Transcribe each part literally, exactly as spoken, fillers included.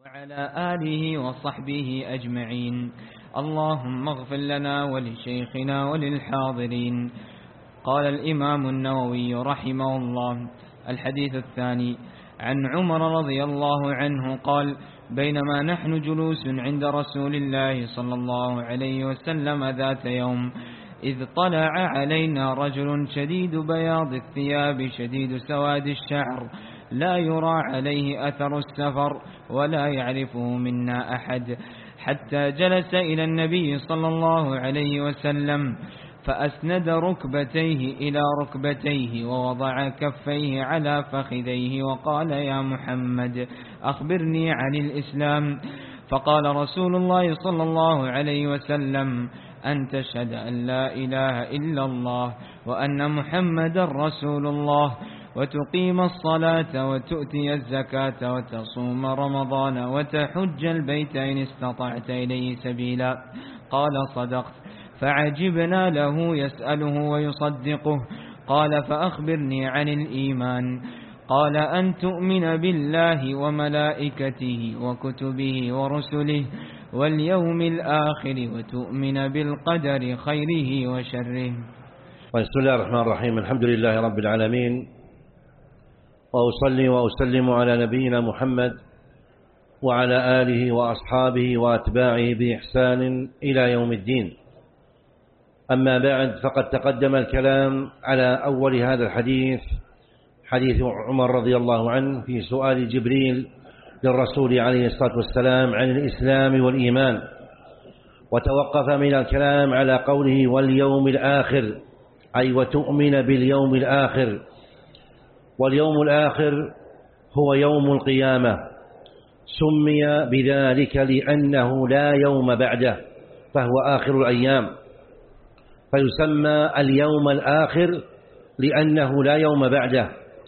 وعلى آله وصحبه أجمعين. اللهم اغفر لنا ولشيخنا وللحاضرين. قال الإمام النووي رحمه الله: الحديث الثاني عن عمر رضي الله عنه قال: بينما نحن جلوس عند رسول الله صلى الله عليه وسلم ذات يوم إذ طلع علينا رجل شديد بياض الثياب شديد سواد الشعر لا يرى عليه أثر السفر ولا يعرفه منا أحد، حتى جلس إلى النبي صلى الله عليه وسلم فأسند ركبتيه إلى ركبتيه ووضع كفيه على فخذيه وقال: يا محمد أخبرني عن الإسلام. فقال رسول الله صلى الله عليه وسلم: أن تشهد أن لا إله إلا الله وأن محمد رسول الله، وتقيم الصلاة وتؤتي الزكاة وتصوم رمضان وتحج البيت إن استطعت إليه سبيلا. قال: صدقت. فعجبنا له يسأله ويصدقه. قال: فأخبرني عن الإيمان. قال: أن تؤمن بالله وملائكته وكتبه ورسله واليوم الآخر وتؤمن بالقدر خيره وشره. بسم الله الرحمن الرحيم. الحمد لله رب العالمين، وأصلي وأسلم على نبينا محمد وعلى آله وأصحابه وأتباعه بإحسان إلى يوم الدين. أما بعد، فقد تقدم الكلام على أول هذا الحديث، حديث عمر رضي الله عنه في سؤال جبريل للرسول عليه الصلاة والسلام عن الإسلام والإيمان، وتوقف من الكلام على قوله واليوم الآخر، أي وتؤمن باليوم الآخر. واليوم الآخر هو يوم القيامة، سمي بذلك لأنه لا يوم بعده، فهو آخر الأيام، فيسمى اليوم الآخر لأنه لا يوم بعده،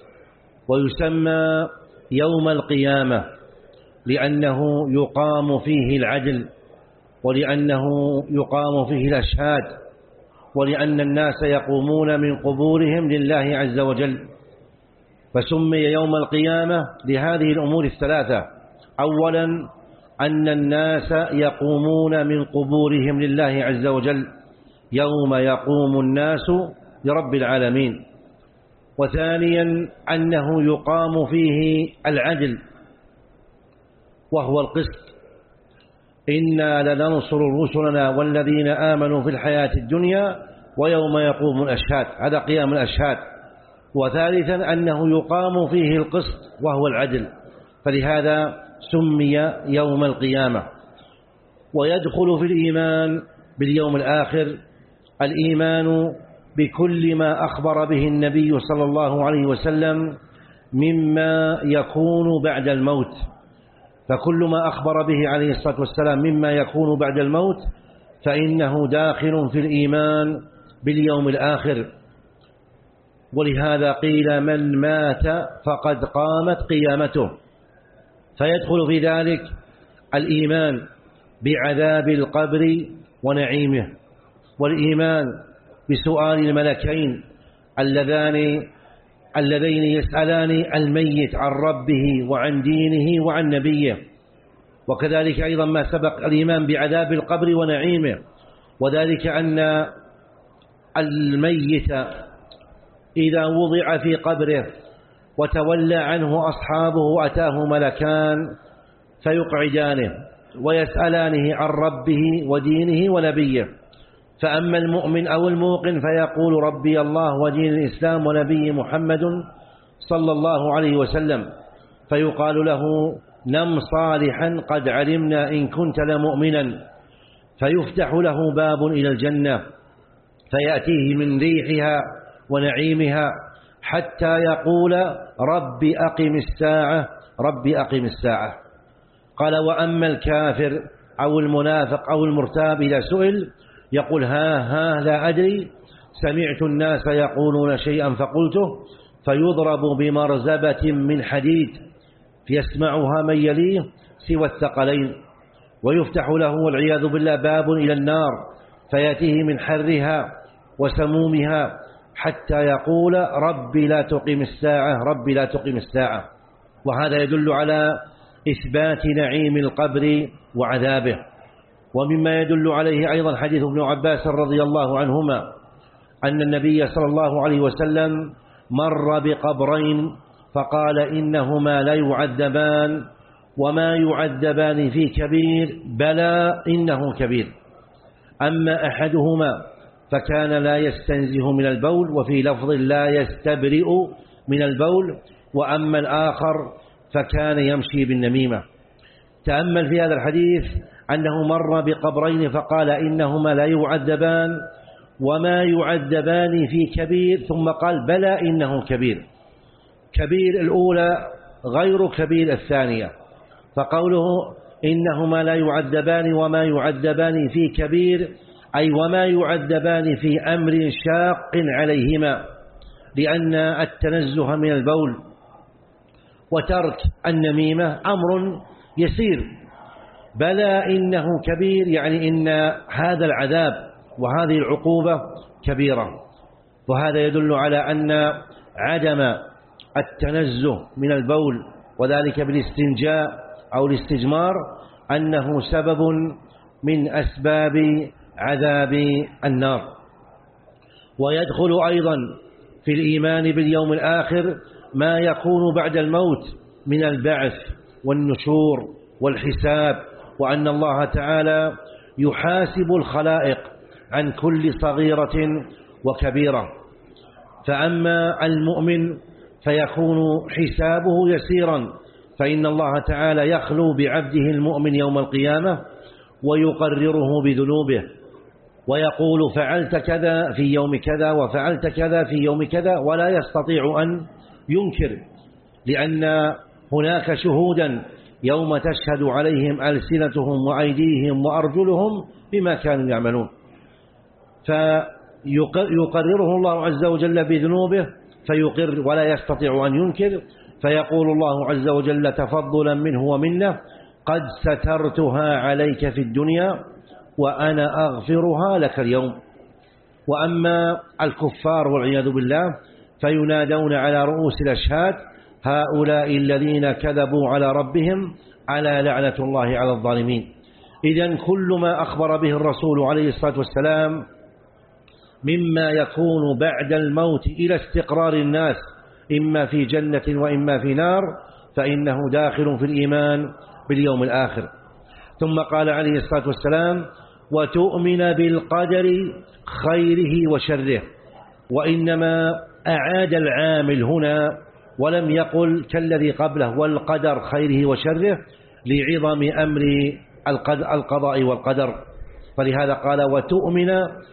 ويسمى يوم القيامة لأنه يقام فيه العدل، ولأنه يقام فيه الأشهاد، ولأن الناس يقومون من قبورهم لله عز وجل. فسمي يوم القيامة لهذه الأمور الثلاثة: أولا أن الناس يقومون من قبورهم لله عز وجل يوم يقوم الناس لرب العالمين، وثانيا أنه يقام فيه العدل وهو القسط: إنا لننصر رسلنا والذين آمنوا في الحياة الدنيا ويوم يقوم الأشهاد، هذا قيام الأشهاد. وثالثا أنه يقام فيه القسط وهو العدل، فلهذا سمي يوم القيامة. ويدخل في الإيمان باليوم الآخر الإيمان بكل ما أخبر به النبي صلى الله عليه وسلم مما يكون بعد الموت، فكل ما أخبر به عليه الصلاة والسلام مما يكون بعد الموت فإنه داخل في الإيمان باليوم الآخر. ولهذا قيل من مات فقد قامت قيامته، فيدخل في ذلك الإيمان بعذاب القبر ونعيمه، والإيمان بسؤال الملكين اللذان اللذين يسألان الميت عن ربه وعن دينه وعن نبيه، وكذلك أيضا ما سبق الإيمان بعذاب القبر ونعيمه، وذلك أن الميت إذا وضع في قبره وتولى عنه أصحابه أتاه ملكان فيقعدانه ويسألانه عن ربه ودينه ونبيه، فأما المؤمن أو الموقن فيقول ربي الله ودين الإسلام ونبي محمد صلى الله عليه وسلم، فيقال له نم صالحا قد علمنا إن كنت لمؤمنا، فيفتح له باب إلى الجنة فيأتيه من ريحها ونعيمها حتى يقول رب أقم الساعة رب أقم الساعة. قال: وأما الكافر أو المنافق أو المرتاب إذا سئل يقول ها ها لا أدري، سمعت الناس يقولون شيئا فقلته، فيضرب بمرزبة من حديد فيسمعها من يليه سوى الثقلين، ويفتح له والعياذ بالله باب إلى النار فيأتيه من حرها وسمومها حتى يقول ربي لا تقيم الساعة ربي لا تقيم الساعة. وهذا يدل على إثبات نعيم القبر وعذابه. ومما يدل عليه أيضا حديث ابن عباس رضي الله عنهما أن النبي صلى الله عليه وسلم مر بقبرين فقال إنهما لا يعذبان وما يعذبان في كبير بلى إنه كبير. أما أحدهما فكان لا يستنزه من البول وفي لفظ لا يستبرئ من البول، وأما الآخر فكان يمشي بالنميمة. تأمل في هذا الحديث أنه مر بقبرين فقال إنهما لا يعذبان وما يعذبان في كبير، ثم قال بلى إنه كبير. كبير الأولى غير كبير الثانية، فقوله إنهما لا يعذبان وما يعذبان في كبير أي وما يعذبان في أمر شاق عليهما، لأن التنزه من البول وترك النميمة أمر يسير. بلى إنه كبير يعني إن هذا العذاب وهذه العقوبة كبيرة. وهذا يدل على أن عدم التنزه من البول وذلك بالاستنجاء أو الاستجمار أنه سبب من أسباب عذاب النار. ويدخل أيضا في الإيمان باليوم الآخر ما يكون بعد الموت من البعث والنشور والحساب، وأن الله تعالى يحاسب الخلائق عن كل صغيرة وكبيرة. فأما المؤمن فيكون حسابه يسيرا، فإن الله تعالى يخلو بعبده المؤمن يوم القيامة ويقرره بذنوبه ويقول فعلت كذا في يوم كذا وفعلت كذا في يوم كذا، ولا يستطيع أن ينكر، لأن هناك شهودا يوم تشهد عليهم ألسنتهم وأيديهم وأرجلهم بما كانوا يعملون، فيقرره الله عز وجل بذنوبه فيقر ولا يستطيع أن ينكر، فيقول الله عز وجل تفضلا منه ومنه قد سترتها عليك في الدنيا وأنا أغفرها لك اليوم. وأما الكفار والعياذ بالله فينادون على رؤوس الأشهاد هؤلاء الذين كذبوا على ربهم على لعنة الله على الظالمين. إذن كل ما أخبر به الرسول عليه الصلاة والسلام مما يكون بعد الموت إلى استقرار الناس إما في جنة وإما في نار فإنه داخل في الإيمان باليوم الآخر. ثم قال عليه الصلاة والسلام وتؤمن بالقدر خيره وشره، وإنما أعاد العامل هنا ولم يقل كالذي قبله والقدر خيره وشره لعظم أمر القضاء والقدر، فلهذا قال وتؤمن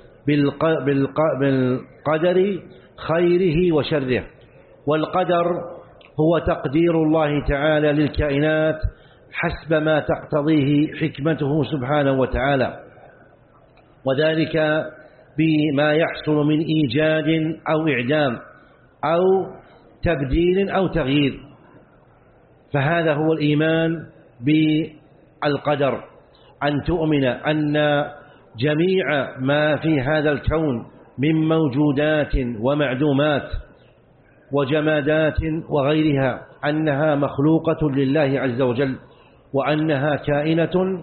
بالقدر خيره وشره. والقدر هو تقدير الله تعالى للكائنات حسب ما تقتضيه حكمته سبحانه وتعالى، وذلك بما يحصل من إيجاد أو إعدام أو تبديل أو تغيير. فهذا هو الإيمان بالقدر، أن تؤمن أن جميع ما في هذا الكون من موجودات ومعدومات وجمادات وغيرها أنها مخلوقة لله عز وجل، وأنها كائنة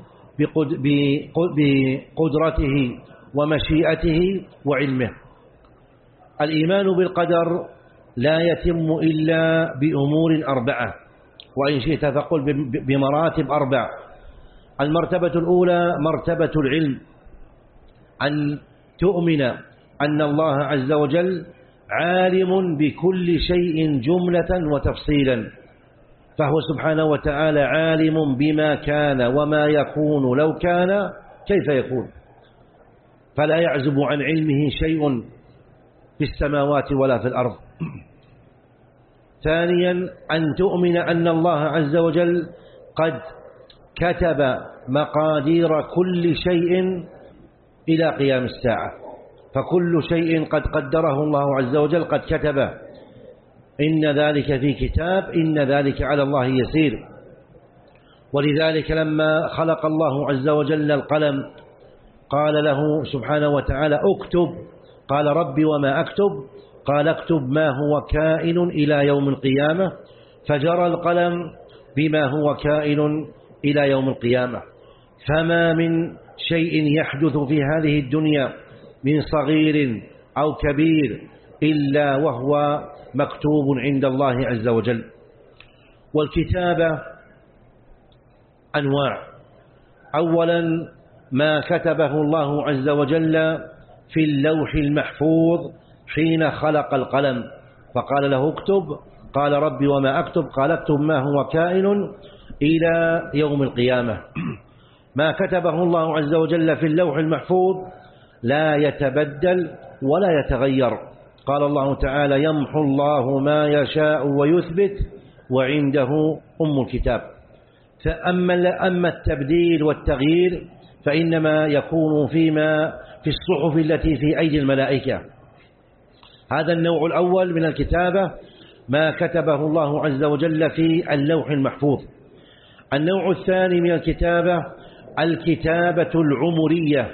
بقدرته ومشيئته وعلمه. الإيمان بالقدر لا يتم إلا بأمور أربعة، وإن شئت فقل بمراتب أربع. المرتبة الأولى مرتبة العلم، أن تؤمن أن الله عز وجل عالم بكل شيء جملة وتفصيلا، فهو سبحانه وتعالى عالم بما كان وما يكون لو كان كيف يكون، فلا يعزب عن علمه شيء في السماوات ولا في الأرض. ثانيا أن تؤمن أن الله عز وجل قد كتب مقادير كل شيء إلى قيام الساعة، فكل شيء قد قدره الله عز وجل قد كتبه، إن ذلك في كتاب إن ذلك على الله يسير. ولذلك لما خلق الله عز وجل القلم قال له سبحانه وتعالى اكتب، قال ربي وما أكتب؟ قال اكتب ما هو كائن إلى يوم القيامة، فجرى القلم بما هو كائن إلى يوم القيامة. فما من شيء يحدث في هذه الدنيا من صغير أو كبير إلا وهو مكتوب عند الله عز وجل. والكتابة أنواع. أولا ما كتبه الله عز وجل في اللوح المحفوظ حين خلق القلم، فقال له اكتب، قال ربي وما أكتب، قال اكتب ما هو كائن إلى يوم القيامة. ما كتبه الله عز وجل في اللوح المحفوظ لا يتبدل ولا يتغير. قال الله تعالى يمحو الله ما يشاء ويثبت وعنده أم الكتاب. فأما أما التبديل والتغيير فإنما يكون فيما في الصحف التي في أيدي الملائكة. هذا النوع الأول من الكتابة ما كتبه الله عز وجل في اللوح المحفوظ. النوع الثاني من الكتابة الكتابة العمرية،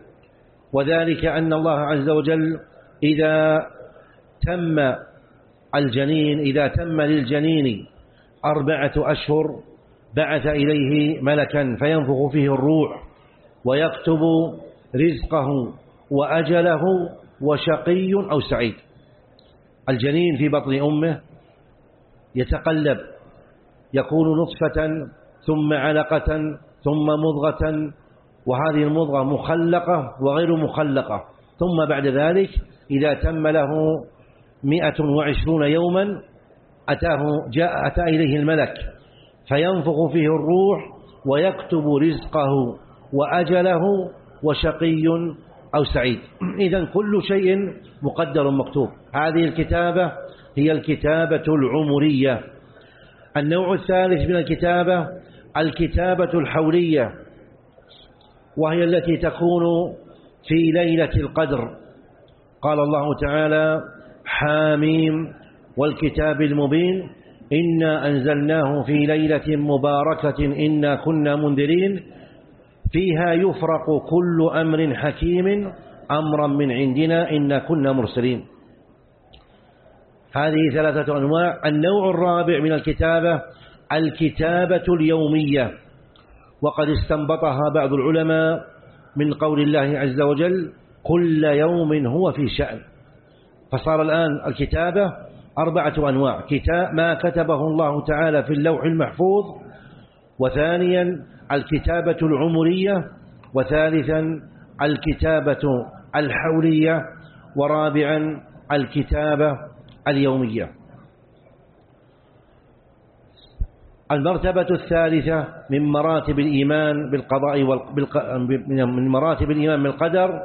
وذلك أن الله عز وجل إذا تم الجنين إذا تم للجنين أربعة أشهر بعث إليه ملكا فينفخ فيه الروح ويكتب رزقه وأجله وشقي أو سعيد. الجنين في بطن أمه يتقلب، يكون نطفة ثم علقة ثم مضغة، وهذه المضغة مخلقة وغير مخلقة، ثم بعد ذلك إذا تم له مئة وعشرون يوما أتاه جاء أتى إليه الملك فينفخ فيه الروح ويكتب رزقه وأجله وشقي أو سعيد. إذن كل شيء مقدر مكتوب. هذه الكتابة هي الكتابة العمرية. النوع الثالث من الكتابة الكتابة الحولية، وهي التي تكون في ليلة القدر. قال الله تعالى حاميم والكتاب المبين إنا أنزلناه في ليلة مباركة إنا كنا منذرين فيها يفرق كل أمر حكيم أمرا من عندنا إنا كنا مرسلين. هذه ثلاثة أنواع. النوع الرابع من الكتابة الكتابة اليومية، وقد استنبطها بعض العلماء من قول الله عز وجل كل يوم هو في شأن. فصار الآن الكتابة أربعة أنواع: كتاب ما كتبه الله تعالى في اللوح المحفوظ، وثانيا الكتابة العمرية، وثالثا الكتابة الحولية، ورابعا الكتابة اليومية. المرتبة الثالثة من مراتب الإيمان بالقضاء والق... من مراتب الإيمان بالقدر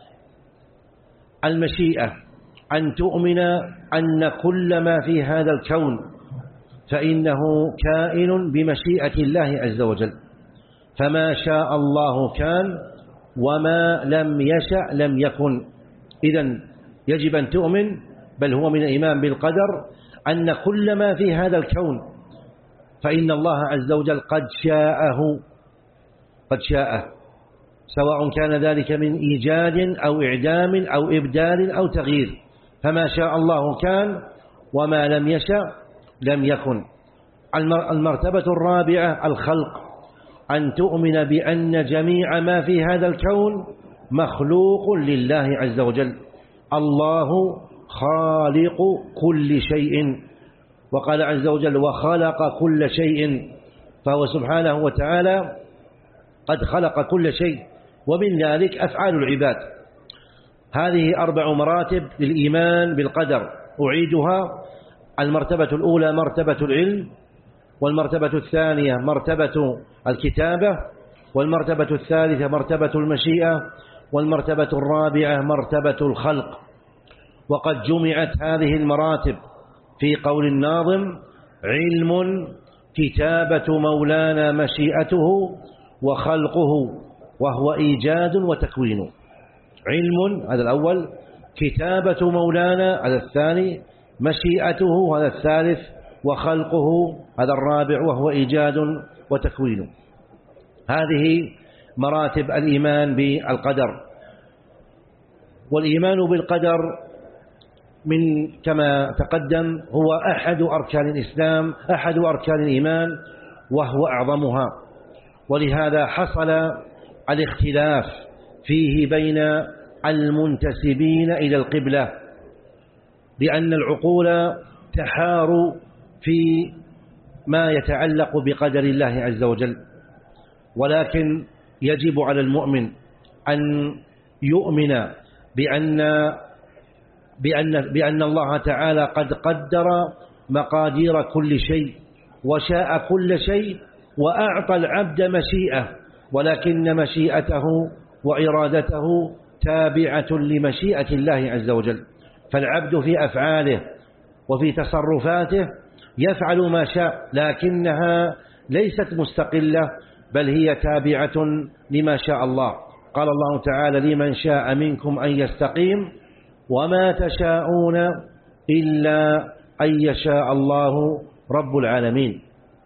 المشيئة، أن تؤمن أن كل ما في هذا الكون فإنه كائن بمشيئة الله عز وجل، فما شاء الله كان وما لم يشأ لم يكن. إذن يجب أن تؤمن، بل هو من الإيمان بالقدر، أن كل ما في هذا الكون فإن الله عز وجل قد شاءه قد شاءه سواء كان ذلك من إيجاد أو إعدام أو إبدال أو تغيير، فما شاء الله كان وما لم يشأ لم يكن. المرتبة الرابعة الخلق، أن تؤمن بأن جميع ما في هذا الكون مخلوق لله عز وجل، الله خالق كل شيء، وقال عز وجل وخلق كل شيء، فهو سبحانه وتعالى قد خلق كل شيء، ومن ذلك أفعال العباد. هذه أربع مراتب للإيمان بالقدر أعيدها: المرتبة الأولى مرتبة العلم، والمرتبة الثانية مرتبة الكتابة، والمرتبة الثالثة مرتبة المشيئة، والمرتبة الرابعة مرتبة الخلق. وقد جمعت هذه المراتب في قول الناظم: علم كتابة مولانا مشيئته وخلقه وهو إيجاد وتكوين. علم هذا الأول، كتابة مولانا هذا الثاني، مشيئته هذا الثالث، وخلقه هذا الرابع وهو إيجاد وتكوين. هذه مراتب الإيمان بالقدر. والإيمان بالقدر من كما تقدم هو أحد أركان الإسلام، أحد أركان الإيمان، وهو أعظمها. ولهذا حصل الاختلاف فيه بين المنتسبين إلى القبلة، لأن العقول تحار في ما يتعلق بقدر الله عز وجل، ولكن يجب على المؤمن أن يؤمن بأن بأن بأن الله تعالى قد قدر مقادير كل شيء وشاء كل شيء وأعطى العبد مشيئة، ولكن مشيئته وإرادته تابعة لمشيئة الله عز وجل. فالعبد في أفعاله وفي تصرفاته يفعل ما شاء، لكنها ليست مستقلة، بل هي تابعة لما شاء الله. قال الله تعالى: لمن شاء منكم أن يستقيم وما تشاءون إلا أن يشاء الله رب العالمين.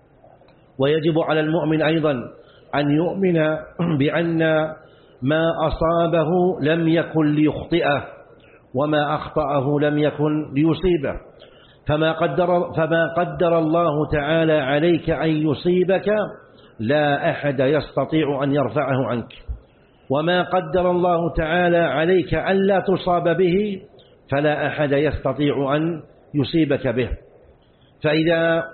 ويجب على المؤمن أيضا أن يؤمن بأن ما أصابه لم يكن ليخطئه، وما أخطأه لم يكن ليصيبه. فما قدر, فما قدر الله تعالى عليك أن يصيبك لا أحد يستطيع أن يرفعه عنك، وما قدر الله تعالى عليك أن لا تصاب به فلا أحد يستطيع أن يصيبك به. فإذا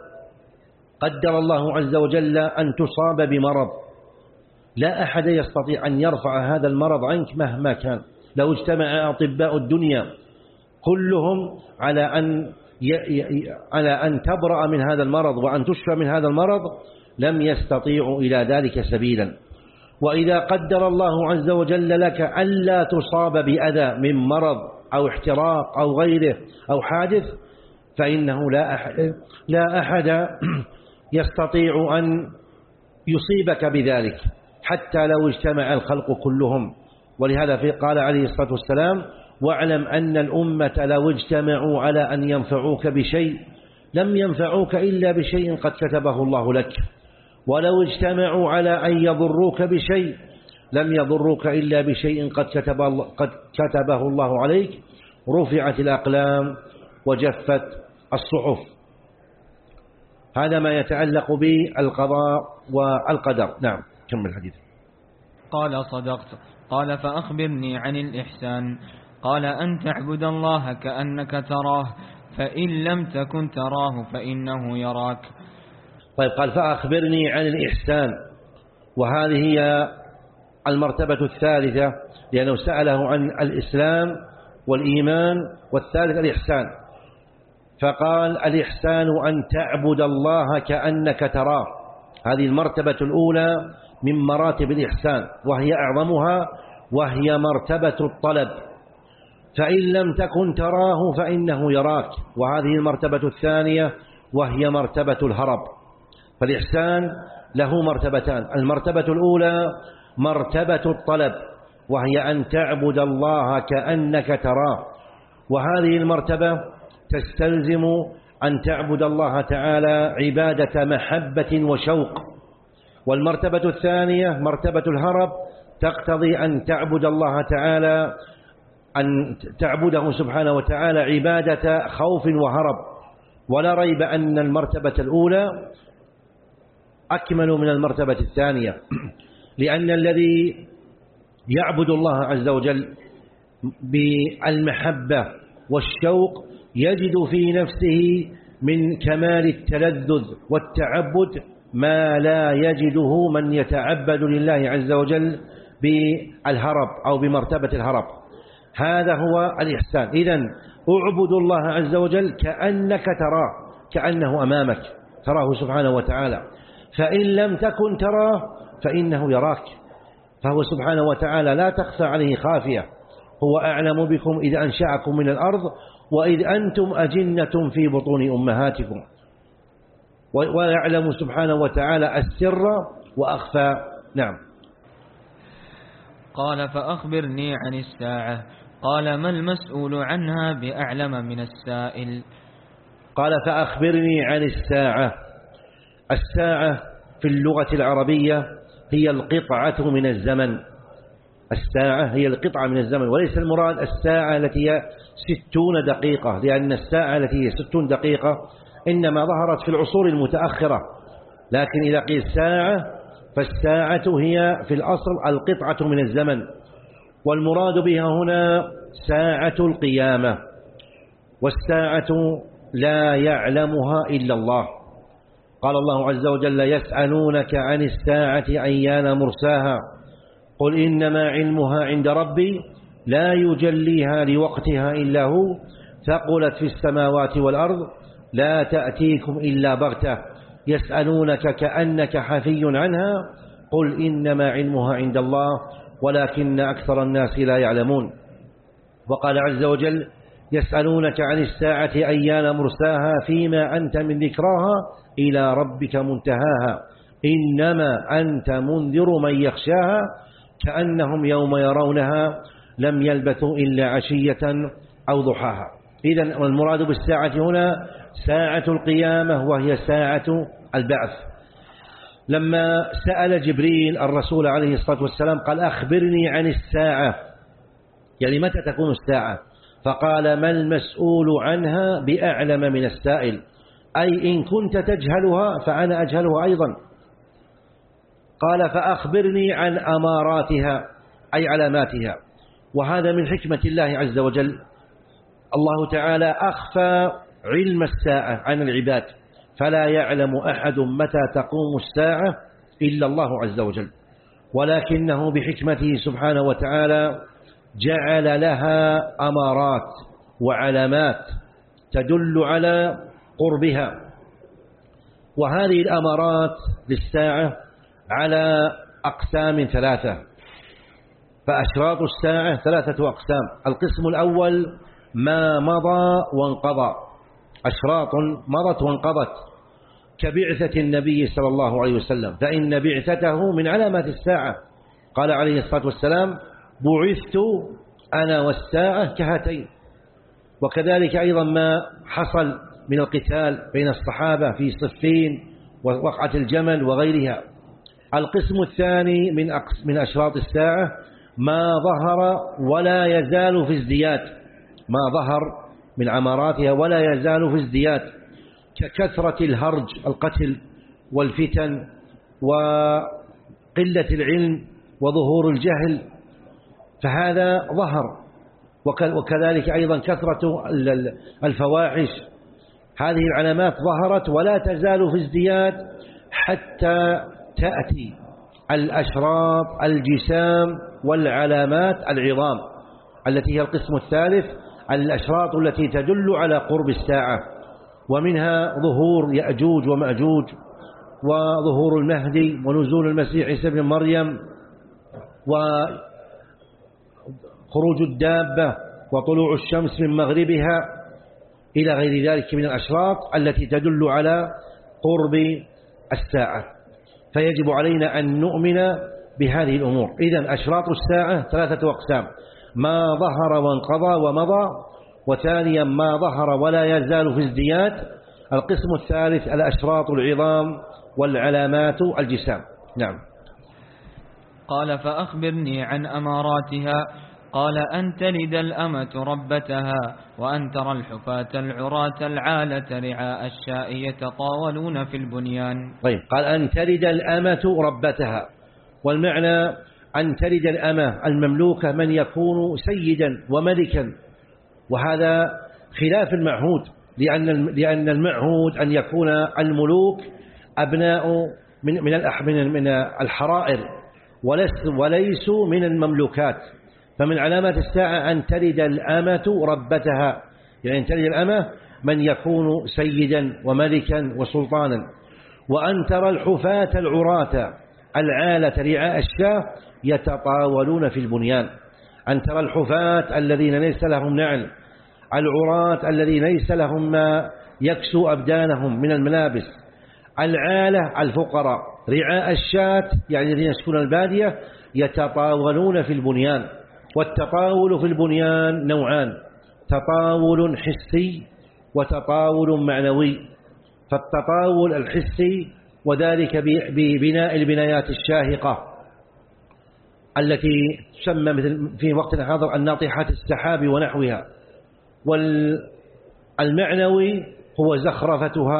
قدر الله عز وجل أن تصاب بمرض لا أحد يستطيع أن يرفع هذا المرض عنك مهما كان. لو اجتمع أطباء الدنيا كلهم على أن على أن تبرأ من هذا المرض وأن تشفى من هذا المرض لم يستطيعوا إلى ذلك سبيلا. وإذا قدر الله عز وجل لك ألا تصاب بأذى من مرض أو احتراق أو غيره أو حادث فإنه لا أحد, لا أحد يستطيع أن يصيبك بذلك حتى لو اجتمع الخلق كلهم. ولهذا قال عليه الصلاة والسلام: واعلم أن الأمة لو اجتمعوا على أن ينفعوك بشيء لم ينفعوك إلا بشيء قد كتبه الله لك، ولو اجتمعوا على أن يضروك بشيء لم يضروك إلا بشيء قد كتب الله, قد كتبه الله عليك. رفعت الأقلام وجفت الصحف. هذا ما يتعلق بالقضاء والقدر. نعم، كمل الحديث. قال: صدقت. قال: فأخبرني عن الإحسان. قال: أن تعبد الله كأنك تراه فإن لم تكن تراه فإنه يراك. طيب، قال: فأخبرني عن الإحسان، وهذه هي المرتبة الثالثة، لأنه سأله عن الإسلام والإيمان، والثالث الإحسان. فقال: الإحسان أن تعبد الله كأنك تراه. هذه المرتبة الأولى من مراتب الإحسان، وهي أعظمها، وهي مرتبة الطلب. فإن لم تكن تراه فإنه يراك. وهذه المرتبة الثانية وهي مرتبة الهرب. فالإحسان له مرتبتان: المرتبة الأولى مرتبة الطلب، وهي أن تعبد الله كأنك تراه، وهذه المرتبة تستلزم أن تعبد الله تعالى عبادة محبة وشوق. والمرتبة الثانية مرتبة الهرب تقتضي أن تعبد الله تعالى أن تعبده سبحانه وتعالى عبادة خوف وهرب. ولا ريب أن المرتبة الأولى أكمل من المرتبة الثانية، لأن الذي يعبد الله عز وجل بالمحبة والشوق يجد في نفسه من كمال التلذذ والتعبد ما لا يجده من يتعبد لله عز وجل بالهرب أو بمرتبة الهرب. هذا هو الإحسان. إذن اعبد الله عز وجل كأنك تراه، كأنه أمامك، تراه سبحانه وتعالى. فإن لم تكن تراه فإنه يراك، فهو سبحانه وتعالى لا تخفى عليه خافية. هو أعلم بكم إذ أنشأكم من الأرض وإذ أنتم أجنة في بطون أمهاتكم، ويعلم سبحانه وتعالى السر وأخفى. نعم. قال: فأخبرني عن الساعة. قال: ما المسؤول عنها بأعلم من السائل. قال: فأخبرني عن الساعة. الساعة في اللغة العربية هي القطعة من الزمن. الساعة هي القطعة من الزمن، وليس المراد الساعة التي هي ستون دقيقة، لأن الساعة التي هي ستون دقيقة إنما ظهرت في العصور المتأخرة، لكن إذا قيل ساعة فالساعة هي في الأصل القطعة من الزمن، والمراد بها هنا ساعة القيامة، والساعة لا يعلمها إلا الله. قال الله عز وجل: يسألونك عن الساعة أيان مرساها قل إنما علمها عند ربي لا يجليها لوقتها إلا هو ثقلت في السماوات والأرض لا تأتيكم إلا بغتة يسألونك كأنك حفي عنها قل إنما علمها عند الله ولكن أكثر الناس لا يعلمون. وقال عز وجل: يسألونك عن الساعة أيان مرساها فيما أنت من ذكراها إلى ربك منتهاها إنما أنت منذر من يخشاها كأنهم يوم يرونها لم يلبثوا إلا عشية أو ضحاها. إذن المراد بالساعة هنا ساعة القيامة وهي ساعة البعث. لما سأل جبريل الرسول عليه الصلاة والسلام قال: أخبرني عن الساعة، يعني متى تكون الساعة؟ فقال: ما المسؤول عنها بأعلم من السائل، أي إن كنت تجهلها فأنا أجهلها أيضا. قال: فأخبرني عن أماراتها أي علاماتها. وهذا من حكمة الله عز وجل، الله تعالى أخفى علم الساعة عن العباد، فلا يعلم أحد متى تقوم الساعة إلا الله عز وجل، ولكنه بحكمته سبحانه وتعالى جعل لها أمارات وعلامات تدل على قربها. وهذه الأمارات للساعة على أقسام ثلاثة، فأشراط الساعة ثلاثة أقسام. القسم الأول ما مضى وانقضى، أشراط مضت وانقضت كبعثة النبي صلى الله عليه وسلم، فإن بعثته من علامات الساعة. قال عليه الصلاة والسلام: بعثت أنا والساعة كهاتين. وكذلك أيضا ما حصل من القتال بين الصحابة في صفين ووقعة الجمل وغيرها. القسم الثاني من من أشراط الساعة ما ظهر ولا يزال في ازدياد، ما ظهر من عماراتها ولا يزال في ازدياد، ككثرة الهرج القتل والفتن وقلة العلم وظهور الجهل، فهذا ظهر. وكذلك أيضا كثرة الفواحش. هذه العلامات ظهرت ولا تزال في ازدياد حتى تأتي الأشراط الجسام والعلامات العظام التي هي القسم الثالث، الأشراط التي تدل على قرب الساعة، ومنها ظهور يأجوج ومأجوج وظهور المهدي ونزول المسيح عيسى بن مريم وخروج الدابة وطلوع الشمس من مغربها إلى غير ذلك من الأشراط التي تدل على قرب الساعة. فيجب علينا أن نؤمن بهذه الأمور. إذن أشراط الساعة ثلاثة أقسام: ما ظهر وانقضى ومضى، وثانيا ما ظهر ولا يزال في ازدياد. القسم الثالث الأشراط العظام والعلامات الجسام. نعم. قال: فأخبرني عن أماراتها. قال: أن تلد الأمة ربتها وأن ترى الحفاة العراة العالة رعاء الشاء يتطاولون في البنيان. طيب، قال: أن تلد الأمة ربتها، والمعنى أن تلد الأمة المملوكة من يكون سيدا وملكا، وهذا خلاف المعهود، لأن لأن المعهود أن يكون الملوك أبناء من من من الحرائر وليسوا من المملوكات. فمن علامات الساعة أن تلد الأمة ربتها، يعني أن تلد الأمة من يكون سيدا وملكا وسلطانا. وأن ترى الحفاة العراة العالة رعاء الشاة يتطاولون في البنيان. أن ترى الحفاة الذين ليس لهم نعل، العراة الذين ليس لهم ما يكسو أبدانهم من الملابس، العالة الفقراء، رعاء الشاة يعني الذين يسكنون البادية يتطاولون في البنيان. والتطاول في البنيان نوعان: تطاول حسي وتطاول معنوي. فالتطاول الحسي وذلك ببناء البنايات الشاهقة التي تسمى مثل في وقتنا الحاضر الناطحات السحاب ونحوها. والمعنوي هو زخرفتها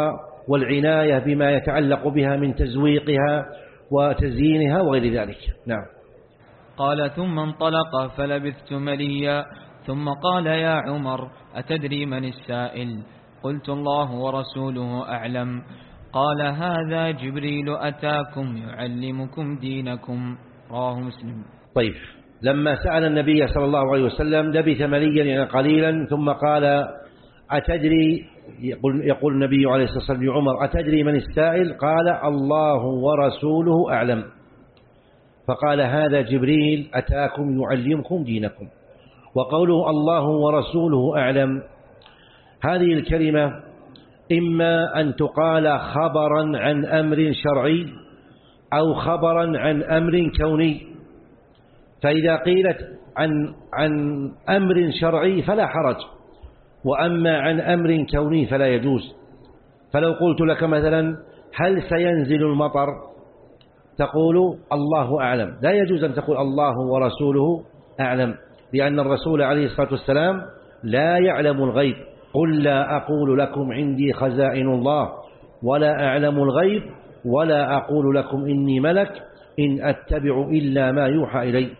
والعناية بما يتعلق بها من تزويقها وتزيينها وغير ذلك. نعم. قال ثم انطلق فلبثت مليا ثم قال يا عمر أتدري من السائل؟ قلت الله ورسوله أعلم. قال هذا جبريل أتاكم يعلمكم دينكم. رواه مسلم. طيب، لما سأل النبي صلى الله عليه وسلم لبث مليا يعني قليلا ثم قال أتدري، يقول, يقول النبي عليه الصلاة والسلام لعمر أتدري من السائل؟ قال الله ورسوله أعلم. فقال هذا جبريل أتاكم يعلمكم دينكم. وقوله الله ورسوله أعلم، هذه الكلمة إما أن تقال خبرا عن أمر شرعي أو خبرا عن أمر كوني. فإذا قيلت عن, عن أمر شرعي فلا حرج، وأما عن أمر كوني فلا يجوز. فلو قلت لك مثلا هل سينزل المطر؟ تقول الله أعلم. لا يجوز أن تقول الله ورسوله أعلم، لأن الرسول عليه الصلاة والسلام لا يعلم الغيب. قل لا أقول لكم عندي خزائن الله ولا أعلم الغيب ولا أقول لكم إني ملك إن أتبع إلا ما يوحى إلي.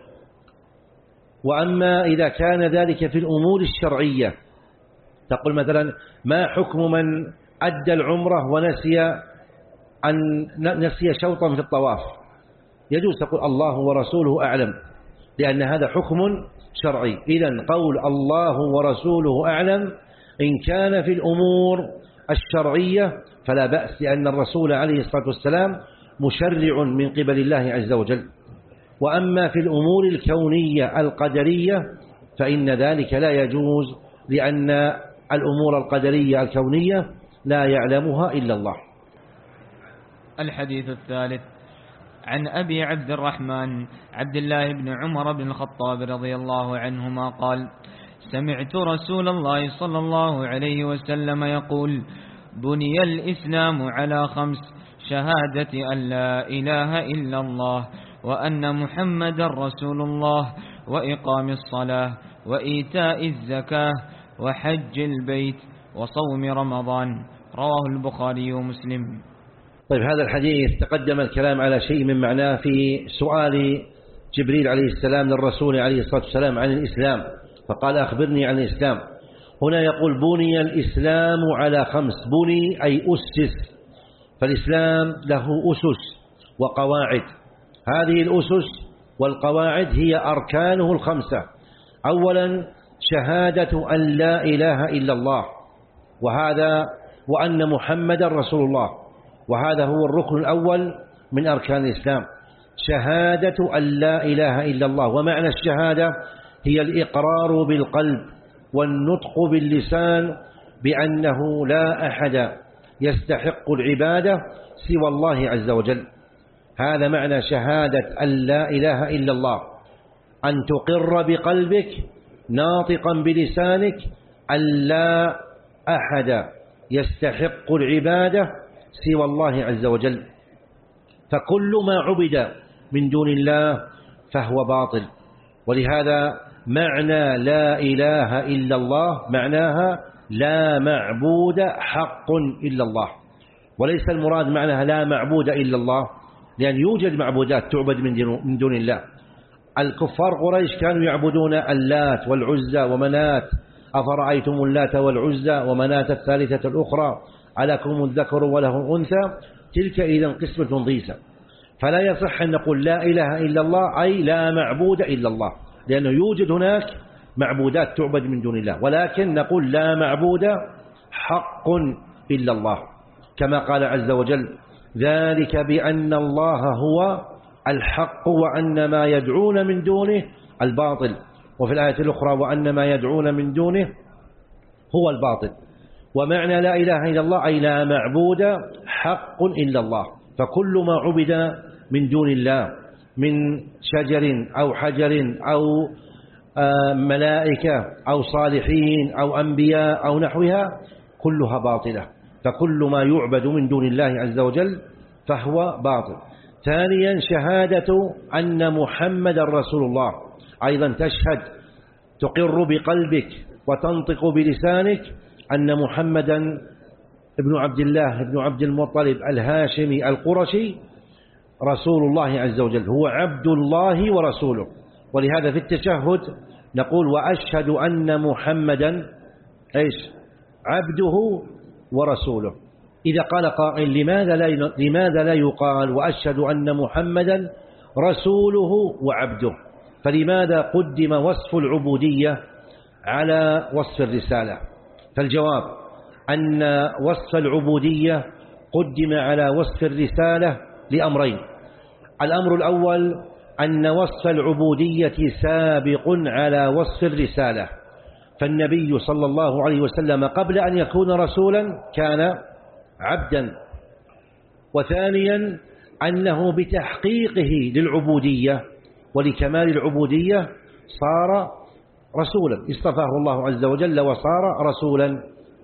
وأما إذا كان ذلك في الأمور الشرعية، تقول مثلا ما حكم من أدى العمرة ونسي أن نسي شوطا في الطواف؟ يجوز تقول الله ورسوله أعلم، لأن هذا حكم شرعي. إذن قول الله ورسوله أعلم إن كان في الأمور الشرعية فلا بأس، لأن الرسول عليه الصلاة والسلام مشرع من قبل الله عز وجل. وأما في الأمور الكونية القدرية فإن ذلك لا يجوز، لأن الأمور القدرية الكونية لا يعلمها إلا الله. الحديث الثالث عن أبي عبد الرحمن عبد الله بن عمر بن الخطاب رضي الله عنهما قال سمعت رسول الله صلى الله عليه وسلم يقول بني الإسلام على خمس: شهادة أن لا إله إلا الله وأن محمد رسول الله وإقام الصلاة وإيتاء الزكاة وحج البيت وصوم رمضان. رواه البخاري ومسلم. طيب، هذا الحديث تقدم الكلام على شيء من معناه في سؤال جبريل عليه السلام للرسول عليه الصلاة والسلام عن الإسلام، فقال أخبرني عن الإسلام. هنا يقول بني الإسلام على خمس. بني أي أسس، فالإسلام له أسس وقواعد. هذه الأسس والقواعد هي أركانه الخمسة. أولا شهادة أن لا إله إلا الله، وهذا وأن محمد رسول الله، وهذا هو الركن الأول من أركان الإسلام، شهادة أن لا إله إلا الله. ومعنى الشهادة هي الإقرار بالقلب والنطق باللسان بأنه لا أحد يستحق العبادة سوى الله عز وجل. هذا معنى شهادة أن لا إله إلا الله، أن تقر بقلبك ناطقا بلسانك أن لا أحد يستحق العبادة سوى الله عز وجل. فكل ما عبد من دون الله فهو باطل. ولهذا معنى لا إله إلا الله معناها لا معبود حق إلا الله، وليس المراد معناها لا معبود إلا الله، لأن يوجد معبودات تعبد من دون الله. الكفار قريش كانوا يعبدون اللات والعزى ومنات، أفرأيتم اللات والعزى ومنات الثالثة الأخرى ألكم الذكر وله الأنثى تلك إذا قسمة ضيزى. فلا يصح أن نقول لا إله إلا الله أي لا معبود إلا الله، لأنه يوجد هناك معبودات تعبد من دون الله، ولكن نقول لا معبود حق إلا الله، كما قال عز وجل ذلك بأن الله هو الحق وأن ما يدعون من دونه الباطل، وفي الآية الأخرى وأن ما يدعون من دونه هو الباطل. ومعنى لا إله إلا الله أي لا معبود حق إلا الله. فكل ما عبد من دون الله من شجر أو حجر أو ملائكة أو صالحين أو أنبياء أو نحوها كلها باطلة. فكل ما يعبد من دون الله عز وجل فهو باطل. ثانيا شهادة أن محمد رسول الله، أيضا تشهد تقر بقلبك وتنطق بلسانك أن محمدا ابن عبد الله ابن عبد المطلب الهاشمي القرشي رسول الله عز وجل، هو عبد الله ورسوله. ولهذا في التشهد نقول وأشهد أن محمدا إيش عبده ورسوله. إذا قال قائل لماذا لا لماذا لا يقال وأشهد أن محمدا رسوله وعبده؟ فلماذا قدم وصف العبودية على وصف الرسالة؟ فالجواب أن وصف العبودية قدم على وصف الرسالة لأمرين. الأمر الأول أن وصف العبودية سابق على وصف الرسالة، فالنبي صلى الله عليه وسلم قبل أن يكون رسولا كان عبدا. وثانيا أنه بتحقيقه للعبودية ولكمال العبودية صار رسولا، اصطفاه الله عز وجل وصار رسولا.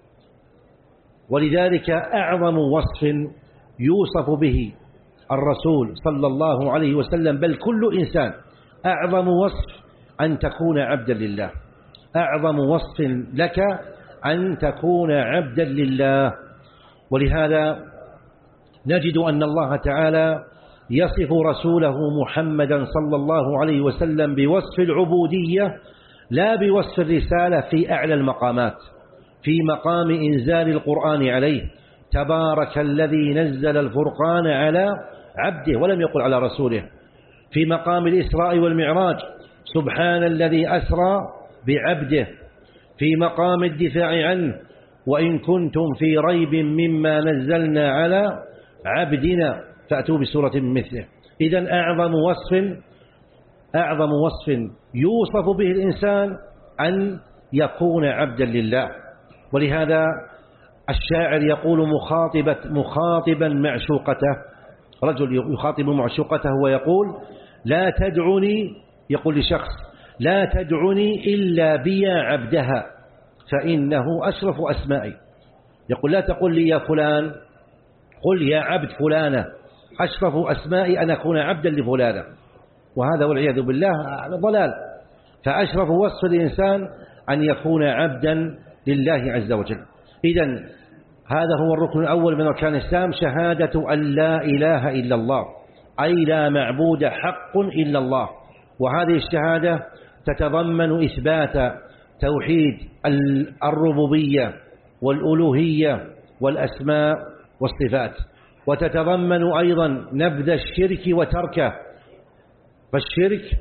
ولذلك أعظم وصف يوصف به الرسول صلى الله عليه وسلم بل كل إنسان، أعظم وصف أن تكون عبدا لله، أعظم وصف لك أن تكون عبدا لله. ولهذا نجد أن الله تعالى يصف رسوله محمدا صلى الله عليه وسلم بوصف العبودية لا بوصف الرسالة في أعلى المقامات، في مقام إنزال القرآن عليه، تبارك الذي نزل الفرقان على عبده ولم يقل على رسوله. في مقام الإسراء والمعراج سبحان الذي أسرى بعبده. في مقام الدفاع عنه وإن كنتم في ريب مما نزلنا على عبدنا فأتوا بسورة من مثله. إذن أعظم وصف أعظم وصف يوصف به الإنسان أن يكون عبدا لله. ولهذا الشاعر يقول مخاطبة مخاطبا معشوقته، رجل يخاطب معشوقته ويقول لا تدعني، يقول لشخص لا تدعني إلا بيا عبدها فإنه أشرف أسمائي. يقول لا تقل لي يا فلان، قل يا عبد فلانة، أشرف أسمائي أن أكون عبدا لفلانة. وهذا والعياذ بالله ضلال. فأشرف وصف الإنسان أن يكون عبدا لله عز وجل. إذن هذا هو الركن الأول من أركان الإسلام، شهادة أن لا إله إلا الله، أي لا معبود حق إلا الله. وهذه الشهادة تتضمن إثبات توحيد الربوبية والألوهية والأسماء والصفات، وتتضمن أيضا نبذ الشرك وتركه، فالشرك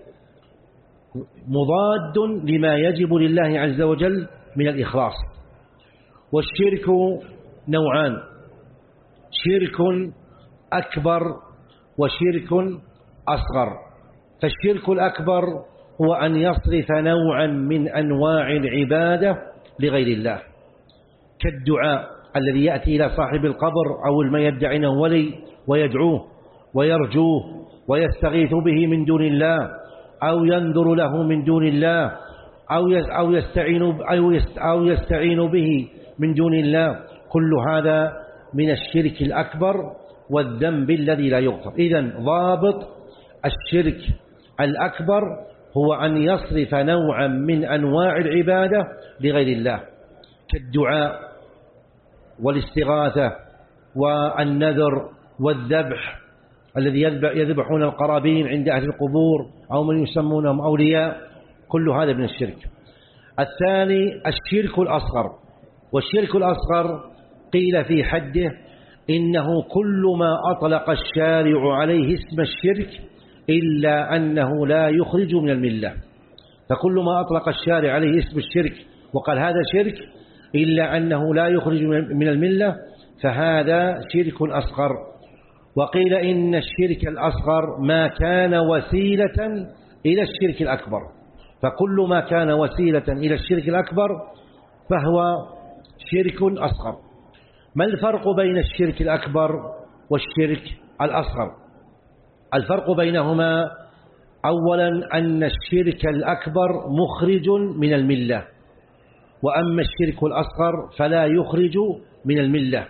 مضاد لما يجب لله عز وجل من الإخلاص. والشرك نوعان، شرك أكبر وشرك أصغر. فالشرك الأكبر هو أن يصرف نوعا من أنواع العبادة لغير الله، كالدعاء الذي يأتي إلى صاحب القبر أو ما يدعي أنه ولي ويدعوه ويرجوه ويستغيث به من دون الله، أو ينذر له من دون الله، أو يستعين أو يستعين به من دون الله. كل هذا من الشرك الأكبر والذنب الذي لا يغفر. إذن ضابط الشرك الأكبر هو أن يصرف نوعا من أنواع العبادة لغير الله، كالدعاء والاستغاثة والنذر والذبح الذي يذبحون القرابين عند أهل القبور أو من يسمونهم أولياء، كل هذا من الشرك. الثاني الشرك الأصغر، والشرك الأصغر قيل في حده إنه كل ما أطلق الشارع عليه اسم الشرك إلا أنه لا يخرج من الملة. فكل ما أطلق الشارع عليه اسم الشرك وقال هذا شرك إلا أنه لا يخرج من الملة فهذا شرك أصغر. وقيل إن الشرك الأصغر ما كان وسيلة إلى الشرك الأكبر، فكل ما كان وسيلة إلى الشرك الأكبر فهو شرك أصغر. ما الفرق بين الشرك الأكبر والشرك الأصغر؟ الفرق بينهما أولا أن الشرك الأكبر مخرج من الملة، وأما الشرك الأصغر فلا يخرج من الملة.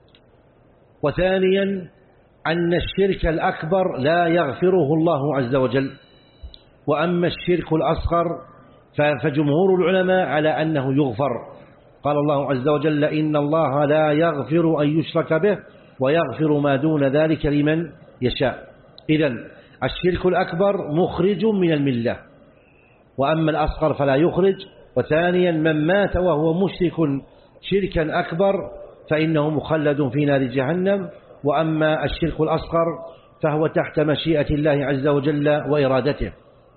وثانيا أن الشرك الأكبر لا يغفره الله عز وجل، وأما الشرك الأصغر فجمهور العلماء على أنه يغفر. قال الله عز وجل إن الله لا يغفر أن يشرك به ويغفر ما دون ذلك لمن يشاء. إذن الشرك الأكبر مخرج من الملة، وأما الأصغر فلا يخرج. وثانيا من مات وهو مشرك شركا أكبر فإنه مخلد في نار جهنم، وأما الشرك الأصغر فهو تحت مشيئة الله عز وجل وإرادته.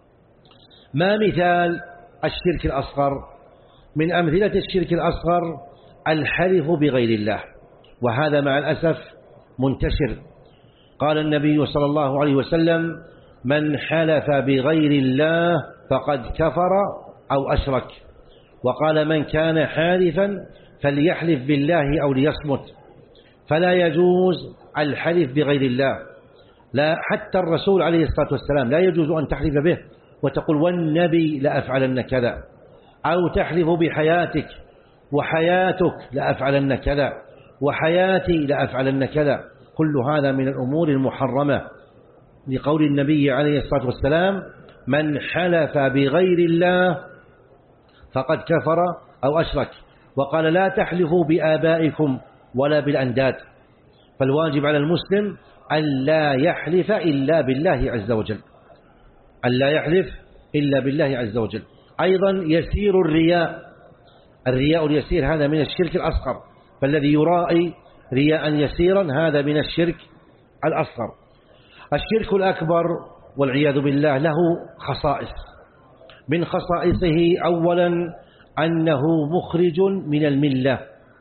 ما مثال الشرك الأصغر؟ من أمثلة الشرك الأصغر الحلف بغير الله، وهذا مع الأسف منتشر. قال النبي صلى الله عليه وسلم من حلف بغير الله فقد كفر أو أشرك، وقال من كان حالفا فليحلف بالله أو ليصمت. فلا يجوز الحلف بغير الله، لا حتى الرسول عليه الصلاة والسلام لا يجوز أن تحلف به وتقول والنبي لأفعلن كذا، أو تحلف بحياتك وحياتك لأفعلن كذا وحياتي لأفعلن كذا. كل هذا من الأمور المحرمة، لقول النبي عليه الصلاة والسلام من حلف بغير الله فقد كفر أو أشرك. وقال لا تحلفوا بآبائكم ولا بالأنداد. فالواجب على المسلم أن لا يحلف إلا بالله عز وجل، أن لا يحلف إلا بالله عز وجل. أيضا يسير الرياء، الرياء اليسير هذا من الشرك الأصغر، فالذي يرائي رياء يسيرا هذا من الشرك الأصغر. الشرك الأكبر والعياذ بالله له خصائص، من خصائصه أولا أنه مخرج من الملة،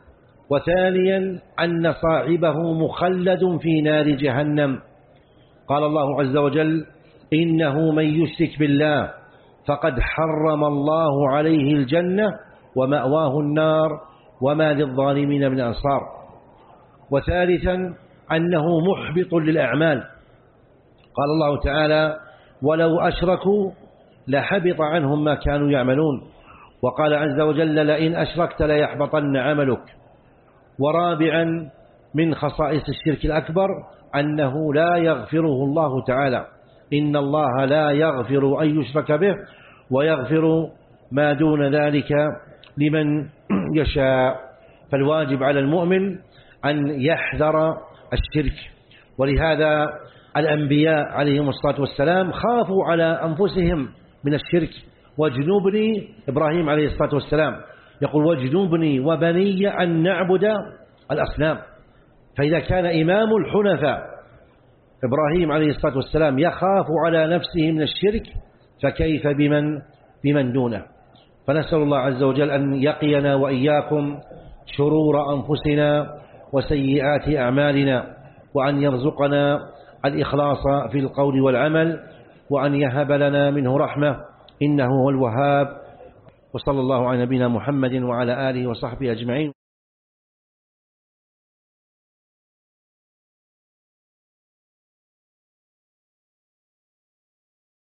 وثانيا أن صاحبه مخلد في نار جهنم. قال الله عز وجل إنه من يشرك بالله فقد حرم الله عليه الجنة ومأواه النار وما للظالمين من أنصار. وثالثا أنه محبط للأعمال. قال الله تعالى ولو أشركوا لحبط عنهم ما كانوا يعملون. وقال عز وجل لئن أشركت ليحبطن عملك. ورابعا من خصائص الشرك الأكبر أنه لا يغفره الله تعالى، إن الله لا يغفر أن يشرك به ويغفر ما دون ذلك لمن يشاء. فالواجب على المؤمن أن يحذر الشرك. ولهذا الأنبياء عليهم الصلاة والسلام خافوا على أنفسهم من الشرك. واجنبني إبراهيم عليه الصلاة والسلام يقول واجنبني وبني أن نعبد الأصنام. فإذا كان إمام الحنفاء إبراهيم عليه الصلاة والسلام يخاف على نفسه من الشرك، فكيف بمن بمن دونه؟ فنسأل الله عز وجل أن يقينا وإياكم شرور أنفسنا وسيئات أعمالنا، وأن يرزقنا الإخلاص في القول والعمل، وأن يهب لنا منه رحمة إنه هو الوهاب. وصلى الله على نبينا محمد وعلى آله وصحبه أجمعين.